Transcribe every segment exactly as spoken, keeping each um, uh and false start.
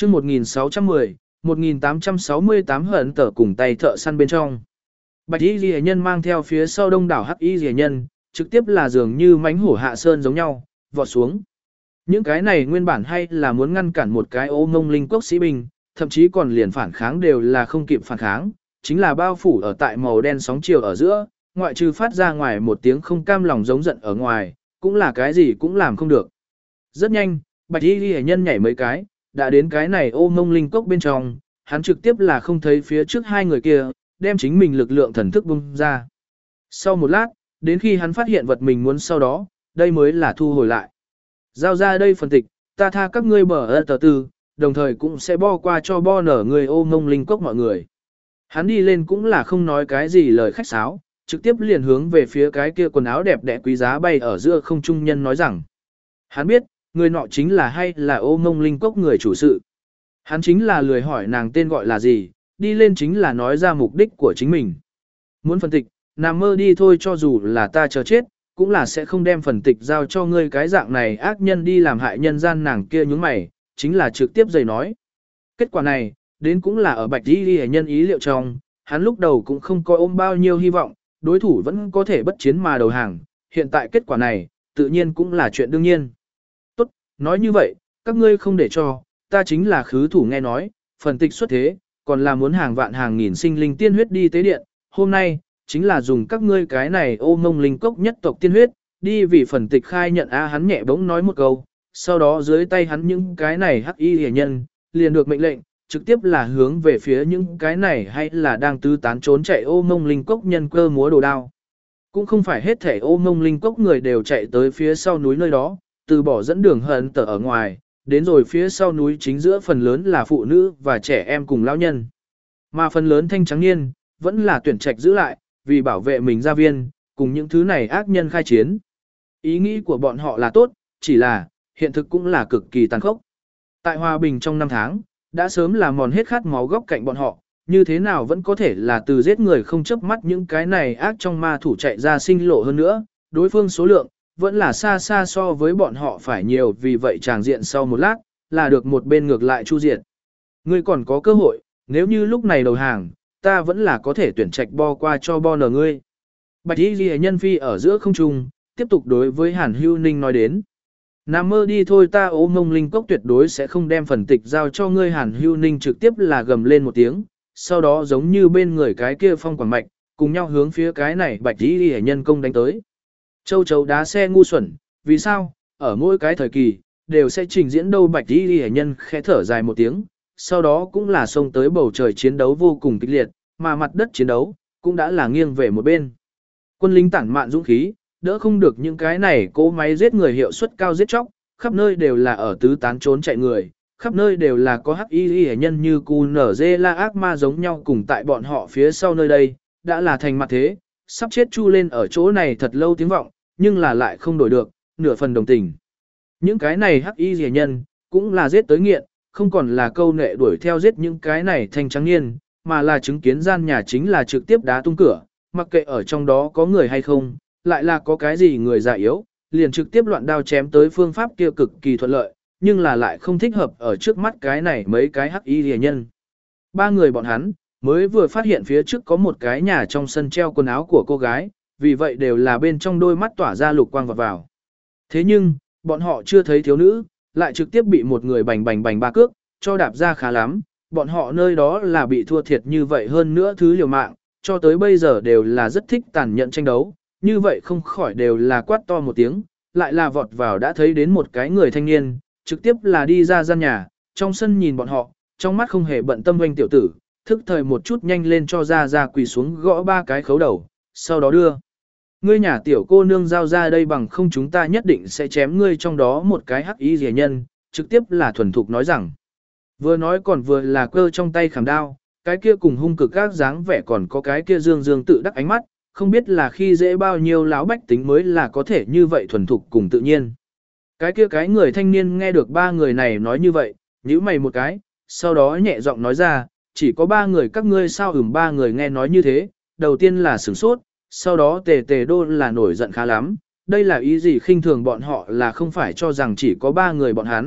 chương một nghìn sáu trăm mười, một nghìn tám trăm sáu mươi tám hận tở cùng tay thợ săn bên trong. Bạch y ghi nhân mang theo phía sau đông đảo hắc y ghi nhân, trực tiếp là dường như mánh hổ hạ sơn giống nhau, vọt xuống. Những cái này nguyên bản hay là muốn ngăn cản một cái ô ngông linh quốc sĩ binh, thậm chí còn liền phản kháng đều là không kịp phản kháng, chính là bao phủ ở tại màu đen sóng chiều ở giữa, ngoại trừ phát ra ngoài một tiếng không cam lòng giống giận ở ngoài, cũng là cái gì cũng làm không được. Rất nhanh, bạch y ghi nhân nhảy mấy cái, đã đến cái này ô ngông linh cốc bên trong, hắn trực tiếp là không thấy phía trước hai người kia, đem chính mình lực lượng thần thức bung ra. Sau một lát, đến khi hắn phát hiện vật mình muốn sau đó, đây mới là thu hồi lại. Giao ra đây phần tịch, ta tha các ngươi bờ ơ tờ tư, đồng thời cũng sẽ bo qua cho bo nở người ô ngông linh cốc mọi người. Hắn đi lên cũng là không nói cái gì lời khách sáo, trực tiếp liền hướng về phía cái kia quần áo đẹp đẽ quý giá bay ở giữa không trung nhân nói rằng. Hắn biết, người nọ chính là hay là ô ngông linh cốc người chủ sự. Hắn chính là lười hỏi nàng tên gọi là gì, đi lên chính là nói ra mục đích của chính mình. Muốn phân tịch, nằm mơ đi thôi, cho dù là ta chờ chết, cũng là sẽ không đem phần tịch giao cho ngươi cái dạng này ác nhân đi làm hại nhân gian. Nàng kia nhướng mày, chính là trực tiếp dày nói. Kết quả này, đến cũng là ở bạch y ghi nhân ý liệu trong, hắn lúc đầu cũng không có ôm bao nhiêu hy vọng, đối thủ vẫn có thể bất chiến mà đầu hàng, hiện tại kết quả này, tự nhiên cũng là chuyện đương nhiên. Tốt, nói như vậy, các ngươi không để cho, ta chính là khứ thủ nghe nói, phần tịch xuất thế, còn là muốn hàng vạn hàng nghìn sinh linh tiên huyết đi tế điện, hôm nay, chính là dùng các ngươi cái này ô ngông linh cốc nhất tộc tiên huyết, đi vì phần tịch khai nhận. A hắn nhẹ bỗng nói một câu, sau đó dưới tay hắn những cái này hắc y hề nhân, liền được mệnh lệnh, trực tiếp là hướng về phía những cái này hay là đang tứ tán trốn chạy ô ngông linh cốc nhân cơ múa đồ đao. Cũng không phải hết thể ô ngông linh cốc người đều chạy tới phía sau núi nơi đó, từ bỏ dẫn đường hận tở ở ngoài, đến rồi phía sau núi chính giữa phần lớn là phụ nữ và trẻ em cùng lão nhân. Mà phần lớn thanh trắng niên, vẫn là tuyển trạch giữ lại, vì bảo vệ mình gia viên, cùng những thứ này ác nhân khai chiến. Ý nghĩ của bọn họ là tốt, chỉ là, hiện thực cũng là cực kỳ tàn khốc. Tại hòa bình trong năm tháng, đã sớm là mòn hết khát máu góc cạnh bọn họ, như thế nào vẫn có thể là từ giết người không chớp mắt những cái này ác trong ma thủ chạy ra sinh lộ hơn nữa, đối phương số lượng, vẫn là xa xa so với bọn họ phải nhiều, vì vậy tràng diện sau một lát, là được một bên ngược lại chu diệt. Ngươi còn có cơ hội, nếu như lúc này đầu hàng, ta vẫn là có thể tuyển trạch bo qua cho bo nở ngươi. Bạch y ghi nhân phi ở giữa không trung, tiếp tục đối với Hàn Hưu Ninh nói đến. Nằm mơ đi thôi, ta ô ngông linh cốc tuyệt đối sẽ không đem phần tịch giao cho ngươi. Hàn Hưu Ninh trực tiếp là gầm lên một tiếng, sau đó giống như bên người cái kia phong quảng mạch, cùng nhau hướng phía cái này bạch y ghi nhân công đánh tới. Châu chấu đá xe ngu xuẩn, vì sao, ở mỗi cái thời kỳ, đều sẽ trình diễn đâu. Bạch y ghi nhân khẽ thở dài một tiếng, sau đó cũng là xông tới bầu trời chiến đấu vô cùng kịch liệt, mà mặt đất chiến đấu, cũng đã là nghiêng về một bên. Quân lính tản mạn dũng khí, đỡ không được những cái này cỗ máy giết người hiệu suất cao giết chóc, khắp nơi đều là ở tứ tán trốn chạy người, khắp nơi đều là có hắc y hệ nhân như cù nở dê la ác ma giống nhau, cùng tại bọn họ phía sau nơi đây, đã là thành mặt thế, sắp chết chu lên ở chỗ này thật lâu tiếng vọng, nhưng là lại không đổi được, nửa phần đồng tình. Những cái này hắc y hệ nhân, cũng là giết tới nghiện, không còn là câu nệ đuổi theo giết những cái này thanh trắng niên, mà là chứng kiến gian nhà chính là trực tiếp đá tung cửa, mặc kệ ở trong đó có người hay không, lại là có cái gì người già yếu, liền trực tiếp loạn đao chém tới. Phương pháp kia cực kỳ thuận lợi, nhưng là lại không thích hợp ở trước mắt cái này mấy cái hắc y rìa nhân. Ba người bọn hắn, mới vừa phát hiện phía trước có một cái nhà trong sân treo quần áo của cô gái, vì vậy đều là bên trong đôi mắt tỏa ra lục quang vào vào. Thế nhưng, bọn họ chưa thấy thiếu nữ, lại trực tiếp bị một người bành bành bành ba cước, cho đạp ra khá lắm, bọn họ nơi đó là bị thua thiệt như vậy hơn nữa thứ liều mạng, cho tới bây giờ đều là rất thích tàn nhẫn tranh đấu, như vậy không khỏi đều là quát to một tiếng, lại là vọt vào đã thấy đến một cái người thanh niên, trực tiếp là đi ra gian nhà, trong sân nhìn bọn họ, trong mắt không hề bận tâm doanh tiểu tử, thức thời một chút nhanh lên cho ra ra quỳ xuống gõ ba cái khấu đầu, sau đó đưa. Ngươi nhà tiểu cô nương giao ra đây, bằng không chúng ta nhất định sẽ chém ngươi. Trong đó một cái hắc y rìa nhân, trực tiếp là thuần thục nói rằng, vừa nói còn vừa là cơ trong tay khảm đao, cái kia cùng hung cực các dáng vẻ, còn có cái kia dương dương tự đắc ánh mắt, không biết là khi dễ bao nhiêu láo bách tính mới là có thể như vậy thuần thục cùng tự nhiên. Cái kia cái người thanh niên nghe được ba người này nói như vậy, nhíu mày một cái, sau đó nhẹ giọng nói ra, chỉ có ba người các ngươi sao? Ừm. Ba người nghe nói như thế, đầu tiên là sửng sốt, sau đó tề tề đô là nổi giận khá lắm, đây là ý gì? Khinh thường bọn họ là không phải cho rằng chỉ có ba người bọn hắn,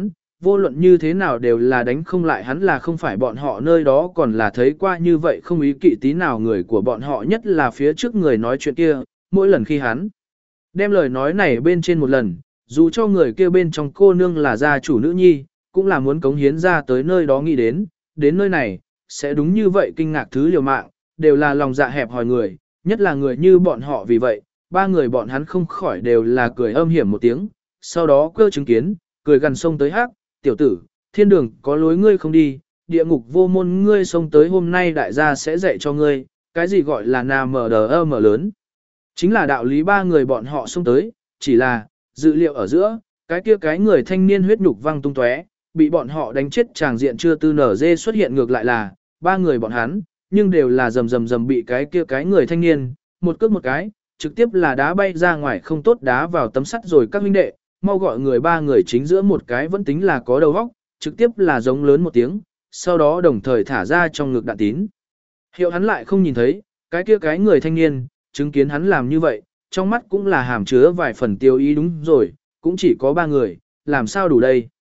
vô luận như thế nào đều là đánh không lại hắn, là không phải bọn họ nơi đó còn là thấy qua như vậy không ý kỵ tí nào người của bọn họ, nhất là phía trước người nói chuyện kia, mỗi lần khi hắn đem lời nói này bên trên một lần, dù cho người kia bên trong cô nương là gia chủ nữ nhi, cũng là muốn cống hiến ra tới nơi đó nghĩ đến, đến nơi này, sẽ đúng như vậy kinh ngạc thứ liều mạng, đều là lòng dạ hẹp hòi người, nhất là người như bọn họ vì vậy, ba người bọn hắn không khỏi đều là cười âm hiểm một tiếng, sau đó cơ chứng kiến, cười gần sông tới hát, tiểu tử, thiên đường có lối ngươi không đi, địa ngục vô môn ngươi sông tới hôm nay đại gia sẽ dạy cho ngươi, cái gì gọi là nà mở đờ ơ mở lớn. Chính là đạo lý ba người bọn họ xông tới, chỉ là, dự liệu ở giữa, cái kia cái người thanh niên huyết nhục văng tung tóe, bị bọn họ đánh chết tràng diện chưa tư nở dê xuất hiện ngược lại là, ba người bọn hắn, nhưng đều là rầm rầm rầm bị cái kia cái người thanh niên, một cước một cái, trực tiếp là đá bay ra ngoài không tốt đá vào tấm sắt rồi các huynh đệ, mau gọi người ba người chính giữa một cái vẫn tính là có đầu óc, trực tiếp là giống lớn một tiếng, sau đó đồng thời thả ra trong ngực đạn tín. Hiệu hắn lại không nhìn thấy, cái kia cái người thanh niên, chứng kiến hắn làm như vậy, trong mắt cũng là hàm chứa vài phần tiêu ý đúng rồi, cũng chỉ có ba người, làm sao đủ đây.